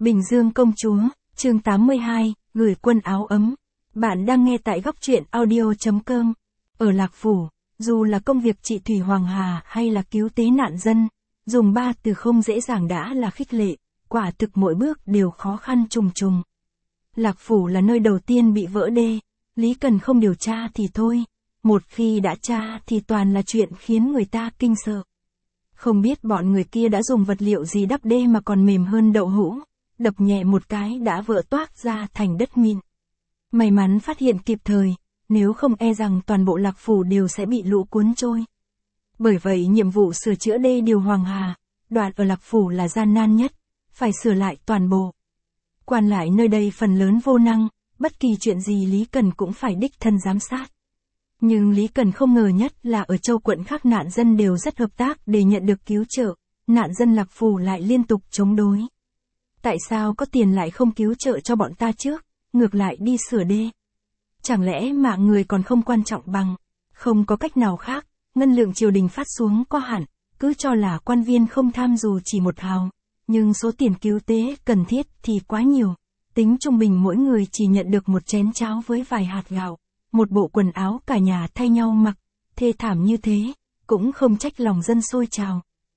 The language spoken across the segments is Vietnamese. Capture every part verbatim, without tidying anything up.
Bình Dương công chúa, chương tám mươi hai, gửi quân áo ấm. Bạn đang nghe tại góc truyện audio chấm com. Ở Lạc Phủ, dù là công việc trị thủy Hoàng Hà hay là cứu tế nạn dân, dùng ba từ không dễ dàng đã là khích lệ, quả thực mỗi bước đều khó khăn trùng trùng. Lạc Phủ là nơi đầu tiên bị vỡ đê, Lý Cần không điều tra thì thôi, một khi đã tra thì toàn là chuyện khiến người ta kinh sợ. Không biết bọn người kia đã dùng vật liệu gì đắp đê mà còn mềm hơn đậu hũ, đập nhẹ một cái đã vỡ toác ra thành đất mịn. May mắn phát hiện kịp thời, nếu không e rằng toàn bộ Lạc Phủ đều sẽ bị lũ cuốn trôi. Bởi vậy nhiệm vụ sửa chữa đê điều Hoàng Hà, đoạn ở Lạc Phủ là gian nan nhất, phải sửa lại toàn bộ. Quan lại nơi đây phần lớn vô năng, bất kỳ chuyện gì Lý Cần cũng phải đích thân giám sát. Nhưng Lý Cần không ngờ nhất là ở châu quận khác nạn dân đều rất hợp tác để nhận được cứu trợ, nạn dân Lạc Phủ lại liên tục chống đối. Tại sao có tiền lại không cứu trợ cho bọn ta trước, ngược lại đi sửa đê? Chẳng lẽ mạng người còn không quan trọng bằng? Không có cách nào khác, ngân lượng triều đình phát xuống có hạn, cứ cho là quan viên không tham dù chỉ một hào, nhưng số tiền cứu tế cần thiết thì quá nhiều. Tính trung bình mỗi người chỉ nhận được một chén cháo với vài hạt gạo, một bộ quần áo cả nhà thay nhau mặc, thê thảm như thế, cũng không trách lòng dân sôi trào.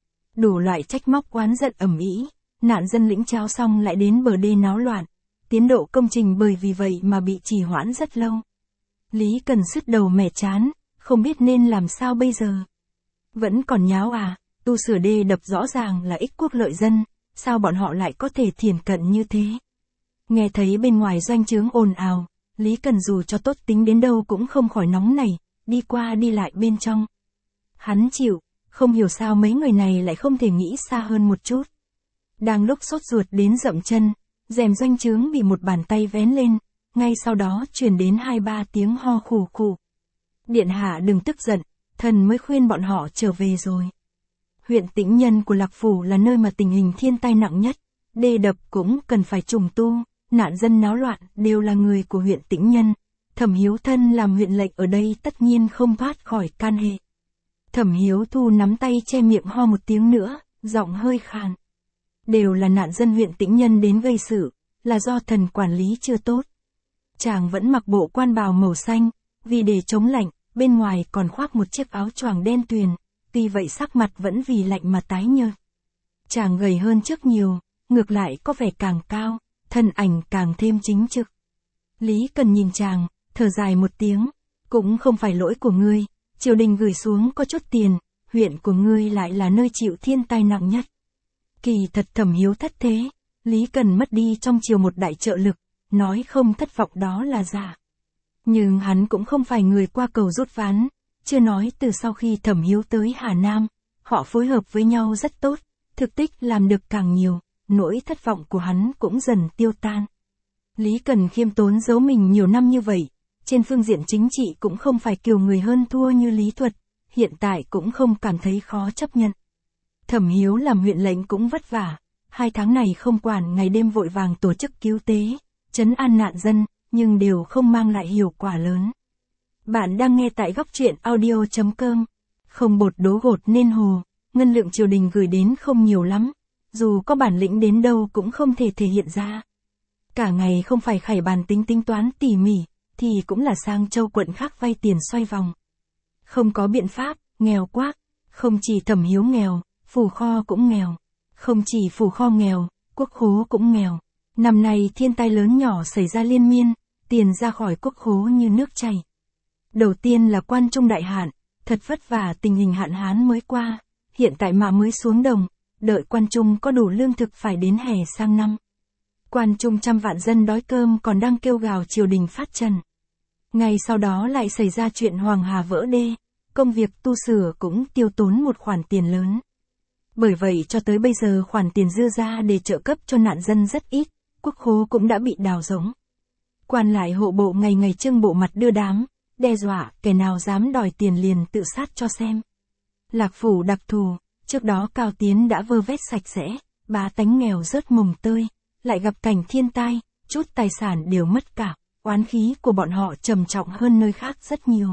Đủ loại trách móc oán giận ầm ĩ, nạn dân lĩnh cháo xong lại đến bờ đê náo loạn, tiến độ công trình bởi vì vậy mà bị trì hoãn rất lâu. Lý Cần sứt đầu mẻ chán, không biết nên làm sao bây giờ. Vẫn còn nháo à, tu sửa đê đập rõ ràng là ích quốc lợi dân, sao bọn họ lại có thể thiển cận như thế? Nghe thấy bên ngoài doanh trướng ồn ào, Lý Cần dù cho tốt tính đến đâu cũng không khỏi nóng nảy, đi qua đi lại bên trong. Hắn chịu, không hiểu sao mấy người này lại không thể nghĩ xa hơn một chút. Đang lúc sốt ruột đến dậm chân, rèm doanh trướng bị một bàn tay vén lên, ngay sau đó truyền đến hai ba tiếng ho khủ khủ. Điện hạ đừng tức giận, thần mới khuyên bọn họ trở về rồi. Huyện Tĩnh Nhân của Lạc Phủ là nơi mà tình hình thiên tai nặng nhất, đê đập cũng cần phải trùng tu, nạn dân náo loạn đều là người của huyện Tĩnh Nhân. Thẩm Hiếu Thân làm huyện lệnh ở đây tất nhiên không thoát khỏi can hệ. Thẩm Hiếu Thu nắm tay che miệng ho một tiếng nữa, giọng hơi khàn. Đều là nạn dân huyện Tĩnh Nhân đến gây sự, là do thần quản lý chưa tốt. Chàng vẫn mặc bộ quan bào màu xanh, vì để chống lạnh, bên ngoài còn khoác một chiếc áo choàng đen tuyền, tuy vậy sắc mặt vẫn vì lạnh mà tái nhợt. Chàng gầy hơn trước nhiều, ngược lại có vẻ càng cao, thân ảnh càng thêm chính trực. Lý Cần nhìn chàng, thở dài một tiếng, cũng không phải lỗi của ngươi, triều đình gửi xuống có chút tiền, huyện của ngươi lại là nơi chịu thiên tai nặng nhất. Kỳ thật Thẩm Hiếu thất thế, Lý Cần mất đi trong triều một đại trợ lực, nói không thất vọng đó là giả. Nhưng hắn cũng không phải người qua cầu rút ván, chưa nói từ sau khi Thẩm Hiếu tới Hà Nam, họ phối hợp với nhau rất tốt, thực tích làm được càng nhiều, nỗi thất vọng của hắn cũng dần tiêu tan. Lý Cần khiêm tốn giấu mình nhiều năm như vậy, trên phương diện chính trị cũng không phải kiều người hơn thua như Lý Thuật, hiện tại cũng không cảm thấy khó chấp nhận. Thẩm Hiếu làm huyện lệnh cũng vất vả, hai tháng này không quản ngày đêm vội vàng tổ chức cứu tế, trấn an nạn dân, nhưng đều không mang lại hiệu quả lớn. Bạn đang nghe tại góc truyện audio chấm com. Không bột đố gột nên hồ, ngân lượng triều đình gửi đến không nhiều lắm, dù có bản lĩnh đến đâu cũng không thể thể hiện ra. Cả ngày không phải khải bàn tính tính toán tỉ mỉ, thì cũng là sang châu quận khác vay tiền xoay vòng. Không có biện pháp, nghèo quá, không chỉ Thẩm Hiếu nghèo, phủ kho cũng nghèo. Không chỉ phủ kho nghèo, quốc khố cũng nghèo. Năm nay thiên tai lớn nhỏ xảy ra liên miên, tiền ra khỏi quốc khố như nước chảy. Đầu tiên là Quan Trung đại hạn, thật vất vả tình hình hạn hán mới qua, hiện tại mà mới xuống đồng, đợi Quan Trung có đủ lương thực phải đến hè sang năm. Quan Trung trăm vạn dân đói cơm còn đang kêu gào triều đình phát trần. Ngay sau đó lại xảy ra chuyện Hoàng Hà vỡ đê, công việc tu sửa cũng tiêu tốn một khoản tiền lớn. Bởi vậy cho tới bây giờ khoản tiền dư ra để trợ cấp cho nạn dân rất ít, quốc khố cũng đã bị đào rỗng. Quan lại hộ bộ ngày ngày trưng bộ mặt đưa đám, đe dọa kẻ nào dám đòi tiền liền tự sát cho xem. Lạc Phủ đặc thù, trước đó Cao Tiến đã vơ vét sạch sẽ, bá tánh nghèo rớt mồng tơi, lại gặp cảnh thiên tai, chút tài sản đều mất cả, oán khí của bọn họ trầm trọng hơn nơi khác rất nhiều.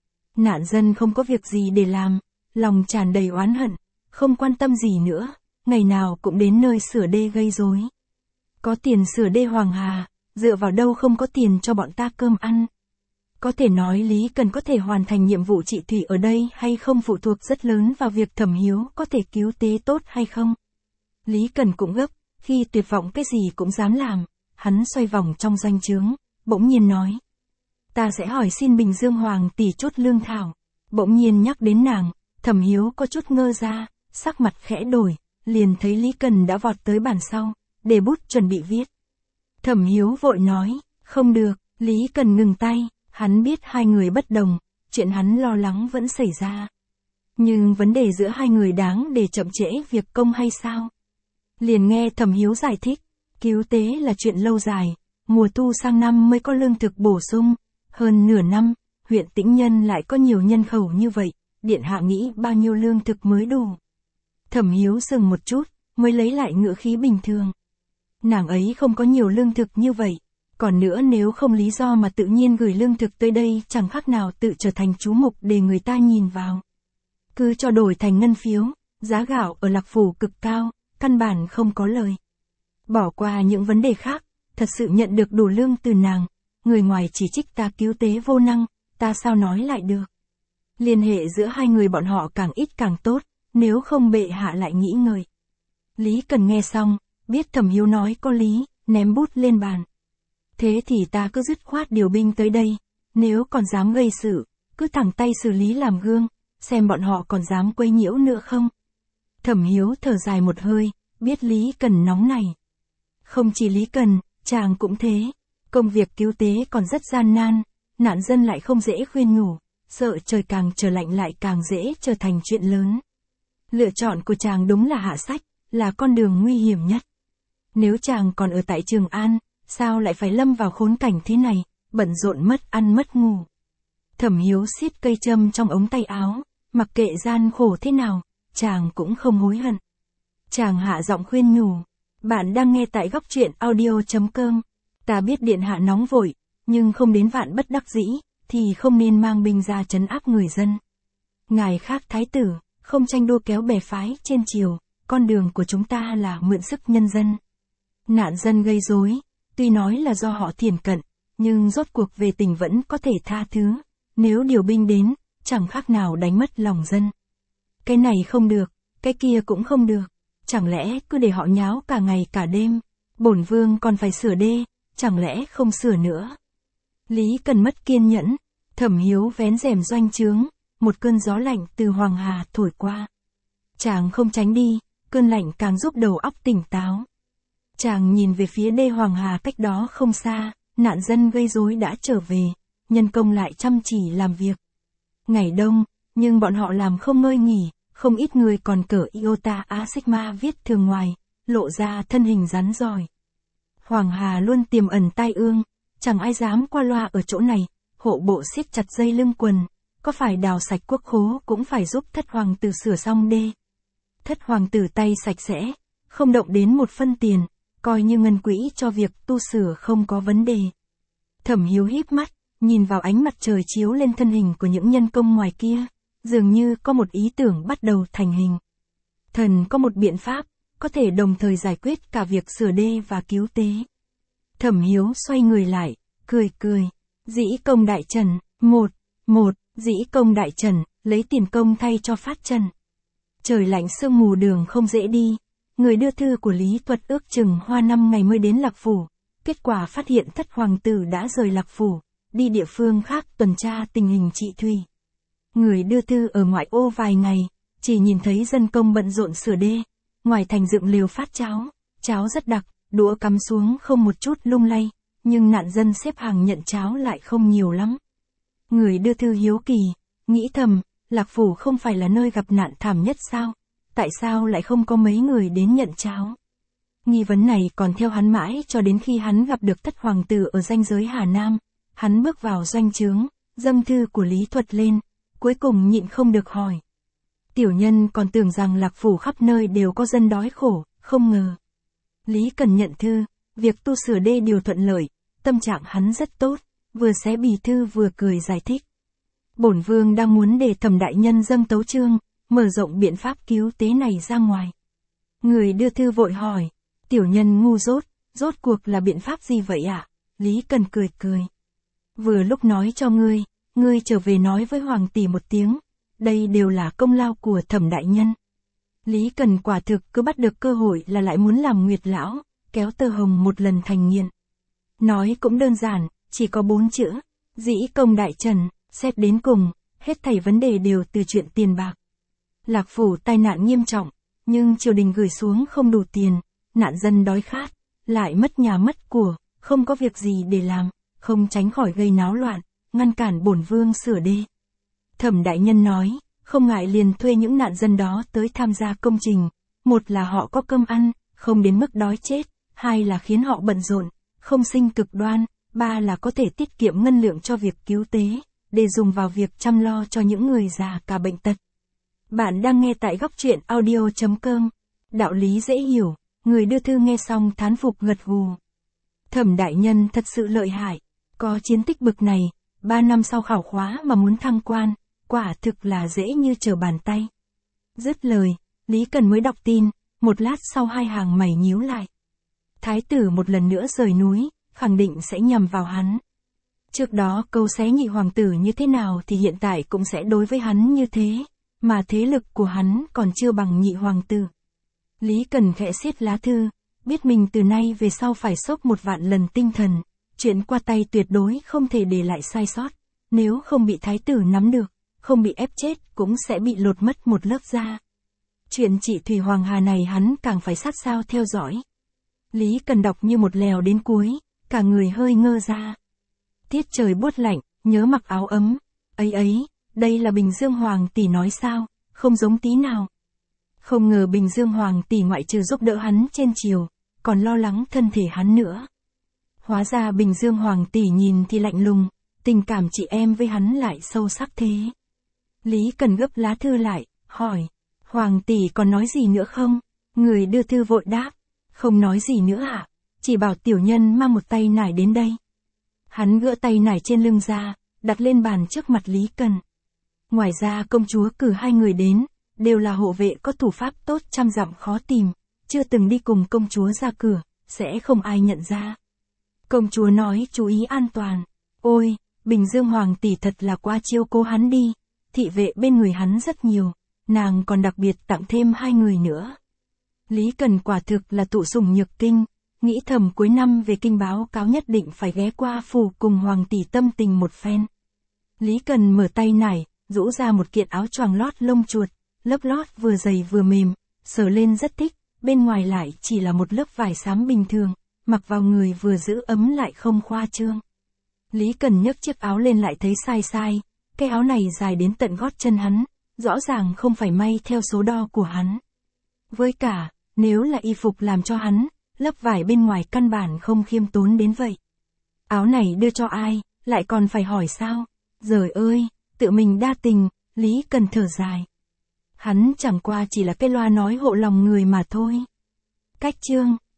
Nạn dân không có việc gì để làm, lòng tràn đầy oán hận, không quan tâm gì nữa, ngày nào cũng đến nơi sửa đê gây rối. Có tiền sửa đê Hoàng Hà, dựa vào đâu không có tiền cho bọn ta cơm ăn. Có thể nói Lý Cần có thể hoàn thành nhiệm vụ trị thủy ở đây hay không phụ thuộc rất lớn vào việc Thẩm Hiếu có thể cứu tế tốt hay không. Lý Cần cũng gấp, khi tuyệt vọng cái gì cũng dám làm, hắn xoay vòng trong doanh trướng, bỗng nhiên nói. Ta sẽ hỏi xin Bình Dương Hoàng tỷ chốt lương thảo. Bỗng nhiên nhắc đến nàng, Thẩm Hiếu có chút ngơ ra, sắc mặt khẽ đổi, liền thấy Lý Cần đã vọt tới bàn sau, để bút chuẩn bị viết. Thẩm Hiếu vội nói, không được, Lý Cần ngừng tay, hắn biết hai người bất đồng, chuyện hắn lo lắng vẫn xảy ra. Nhưng vấn đề giữa hai người đáng để chậm trễ việc công hay sao? Liền nghe Thẩm Hiếu giải thích, cứu tế là chuyện lâu dài, mùa thu sang năm mới có lương thực bổ sung, hơn nửa năm, huyện Tĩnh Nhân lại có nhiều nhân khẩu như vậy, điện hạ nghĩ bao nhiêu lương thực mới đủ. Thẩm Hiếu dừng một chút, mới lấy lại ngữ khí bình thường. Nàng ấy không có nhiều lương thực như vậy, còn nữa nếu không lý do mà tự nhiên gửi lương thực tới đây chẳng khác nào tự trở thành chú mục để người ta nhìn vào. Cứ cho đổi thành ngân phiếu, giá gạo ở Lạc Phủ cực cao, căn bản không có lời. Bỏ qua những vấn đề khác, thật sự nhận được đủ lương từ nàng, người ngoài chỉ trích ta cứu tế vô năng, ta sao nói lại được. Liên hệ giữa hai người bọn họ càng ít càng tốt, nếu không bệ hạ lại nghĩ ngợi. Lý Cần nghe xong, biết Thẩm Hiếu nói có lý, ném bút lên bàn. Thế thì ta cứ dứt khoát điều binh tới đây, nếu còn dám gây sự, cứ thẳng tay xử lý làm gương, xem bọn họ còn dám quấy nhiễu nữa không. Thẩm Hiếu thở dài một hơi, biết Lý Cần nóng này. Không chỉ Lý Cần, chàng cũng thế, công việc cứu tế còn rất gian nan, nạn dân lại không dễ khuyên nhủ, sợ trời càng trở lạnh lại càng dễ trở thành chuyện lớn. Lựa chọn của chàng đúng là hạ sách, là con đường nguy hiểm nhất. Nếu chàng còn ở tại Trường An, sao lại phải lâm vào khốn cảnh thế này, bận rộn mất ăn mất ngủ. Thẩm Hiếu siết cây châm trong ống tay áo, mặc kệ gian khổ thế nào, chàng cũng không hối hận. Chàng hạ giọng khuyên nhủ, bạn đang nghe tại góc truyện audio chấm com. Ta biết điện hạ nóng vội, nhưng không đến vạn bất đắc dĩ, thì không nên mang binh ra trấn áp người dân. Ngài khác thái tử, không tranh đua kéo bè phái trên triều, con đường của chúng ta là mượn sức nhân dân. Nạn dân gây rối, tuy nói là do họ thiển cận, nhưng rốt cuộc về tình vẫn có thể tha thứ, nếu điều binh đến, chẳng khác nào đánh mất lòng dân. Cái này không được, cái kia cũng không được, chẳng lẽ cứ để họ nháo cả ngày cả đêm, bổn vương còn phải sửa đê, chẳng lẽ không sửa nữa. Lý Cần mất kiên nhẫn, Thẩm Hiếu vén rèm doanh trướng, một cơn gió lạnh từ Hoàng Hà thổi qua. Chàng không tránh đi, cơn lạnh càng giúp đầu óc tỉnh táo. Chàng nhìn về phía đê Hoàng Hà cách đó không xa, nạn dân gây rối đã trở về, nhân công lại chăm chỉ làm việc. Ngày đông, nhưng bọn họ làm không ngơi nghỉ, không ít người còn cởi Iota A Sigma viết thường ngoài, lộ ra thân hình rắn giỏi. Hoàng Hà luôn tiềm ẩn tai ương, chẳng ai dám qua loa ở chỗ này, hộ bộ siết chặt dây lưng quần, có phải đào sạch quốc khố cũng phải giúp thất hoàng tử sửa xong đê. Thất hoàng tử tay sạch sẽ, không động đến một phân tiền, coi như ngân quỹ cho việc tu sửa không có vấn đề. Thẩm Hiếu híp mắt, nhìn vào ánh mặt trời chiếu lên thân hình của những nhân công ngoài kia, dường như có một ý tưởng bắt đầu thành hình. Thần có một biện pháp, có thể đồng thời giải quyết cả việc sửa đê và cứu tế. Thẩm Hiếu xoay người lại, cười cười. Dĩ công đại trần, một, một, dĩ công đại trần, lấy tiền công thay cho phát trần. Trời lạnh sương mù đường không dễ đi. Người đưa thư của Lý Tuật ước chừng hoa năm ngày mới đến Lạc Phủ. Kết quả phát hiện thất hoàng tử đã rời Lạc Phủ, đi địa phương khác tuần tra tình hình trị thủy. Người đưa thư ở ngoại ô vài ngày, chỉ nhìn thấy dân công bận rộn sửa đê, ngoài thành dựng lều phát cháo, cháo rất đặc, đũa cắm xuống không một chút lung lay, nhưng nạn dân xếp hàng nhận cháo lại không nhiều lắm. Người đưa thư hiếu kỳ, nghĩ thầm, Lạc Phủ không phải là nơi gặp nạn thảm nhất sao, tại sao lại không có mấy người đến nhận cháo. Nghi vấn này còn theo hắn mãi cho đến khi hắn gặp được thất hoàng tử ở ranh giới Hà Nam, hắn bước vào doanh trướng, dâng thư của Lý Thuật lên, cuối cùng nhịn không được hỏi. Tiểu nhân còn tưởng rằng Lạc Phủ khắp nơi đều có dân đói khổ, không ngờ. Lý Cần nhận thư, việc tu sửa đê điều thuận lợi, tâm trạng hắn rất tốt, vừa xé bì thư vừa cười giải thích. Bổn vương đang muốn để Thẩm đại nhân dâng tấu chương, mở rộng biện pháp cứu tế này ra ngoài. Người đưa thư vội hỏi, tiểu nhân ngu dốt, rốt cuộc là biện pháp gì vậy ạ? À? Lý Cần cười cười. Vừa lúc nói cho ngươi, ngươi trở về nói với Hoàng tỷ một tiếng, đây đều là công lao của Thẩm đại nhân. Lý Cần quả thực cứ bắt được cơ hội là lại muốn làm Nguyệt lão, kéo Tơ Hồng một lần thành nghiện. Nói cũng đơn giản, chỉ có bốn chữ, dĩ công đại trần, xét đến cùng, hết thảy vấn đề đều từ chuyện tiền bạc. Lạc Phủ tai nạn nghiêm trọng, nhưng triều đình gửi xuống không đủ tiền, nạn dân đói khát, lại mất nhà mất của, không có việc gì để làm, không tránh khỏi gây náo loạn, ngăn cản bổn vương sửa đê. Thẩm đại nhân nói, không ngại liền thuê những nạn dân đó tới tham gia công trình, một là họ có cơm ăn, không đến mức đói chết, hai là khiến họ bận rộn, không sinh cực đoan, ba là có thể tiết kiệm ngân lượng cho việc cứu tế, để dùng vào việc chăm lo cho những người già cả bệnh tật. Bạn đang nghe tại góc truyện audio chấm com, đạo lý dễ hiểu, người đưa thư nghe xong thán phục gật gù. Thẩm đại nhân thật sự lợi hại, có chiến tích bực này, ba năm sau khảo khóa mà muốn thăng quan, quả thực là dễ như trở bàn tay. Dứt lời, Lý Cần mới đọc tin, một lát sau hai hàng mày nhíu lại. Thái tử một lần nữa rời núi, khẳng định sẽ nhằm vào hắn. Trước đó câu xé nhị hoàng tử như thế nào thì hiện tại cũng sẽ đối với hắn như thế, mà thế lực của hắn còn chưa bằng nhị hoàng tử. Lý Cần khẽ siết lá thư, biết mình từ nay về sau phải sốc một vạn lần tinh thần, chuyện qua tay tuyệt đối không thể để lại sai sót, nếu không bị thái tử nắm được, không bị ép chết cũng sẽ bị lột mất một lớp da. Chuyện chị Thủy Hoàng Hà này hắn càng phải sát sao theo dõi. Lý Cần đọc như một lèo đến cuối, cả người hơi ngơ ra. Tiết trời buốt lạnh, nhớ mặc áo ấm, ấy ấy, đây là Bình Dương Hoàng tỷ nói sao, không giống tí nào. Không ngờ Bình Dương Hoàng tỷ ngoại trừ giúp đỡ hắn trên chiều, còn lo lắng thân thể hắn nữa. Hóa ra Bình Dương Hoàng tỷ nhìn thì lạnh lùng, tình cảm chị em với hắn lại sâu sắc thế. Lý Cần gấp lá thư lại, hỏi, Hoàng tỷ còn nói gì nữa không? Người đưa thư vội đáp, không nói gì nữa ạ, à? Chỉ bảo tiểu nhân mang một tay nải đến đây. Hắn gỡ tay nải trên lưng ra, đặt lên bàn trước mặt Lý Cần. Ngoài ra công chúa cử hai người đến, đều là hộ vệ có thủ pháp tốt trăm dặm khó tìm, chưa từng đi cùng công chúa ra cửa, sẽ không ai nhận ra. Công chúa nói chú ý an toàn. Ôi, Bình Dương Hoàng tỷ thật là quá chiêu cố hắn đi, thị vệ bên người hắn rất nhiều, nàng còn đặc biệt tặng thêm hai người nữa. Lý Cần quả thực là tụ sủng nhược kinh, nghĩ thầm cuối năm về kinh báo cáo nhất định phải ghé qua phủ cùng Hoàng tỷ tâm tình một phen. Lý Cần mở tay nải, rũ ra một kiện áo choàng lót lông chuột, lớp lót vừa dày vừa mềm, sờ lên rất thích, bên ngoài lại chỉ là một lớp vải xám bình thường, mặc vào người vừa giữ ấm lại không khoa trương. Lý Cần nhấc chiếc áo lên lại thấy sai sai, cái áo này dài đến tận gót chân hắn, rõ ràng không phải may theo số đo của hắn. Với cả, nếu là y phục làm cho hắn, lớp vải bên ngoài căn bản không khiêm tốn đến vậy. Áo này đưa cho ai, lại còn phải hỏi sao? Giời ơi, tự mình đa tình, Lý Cần thở dài. Hắn chẳng qua chỉ là cái loa nói hộ lòng người mà thôi. Cách chương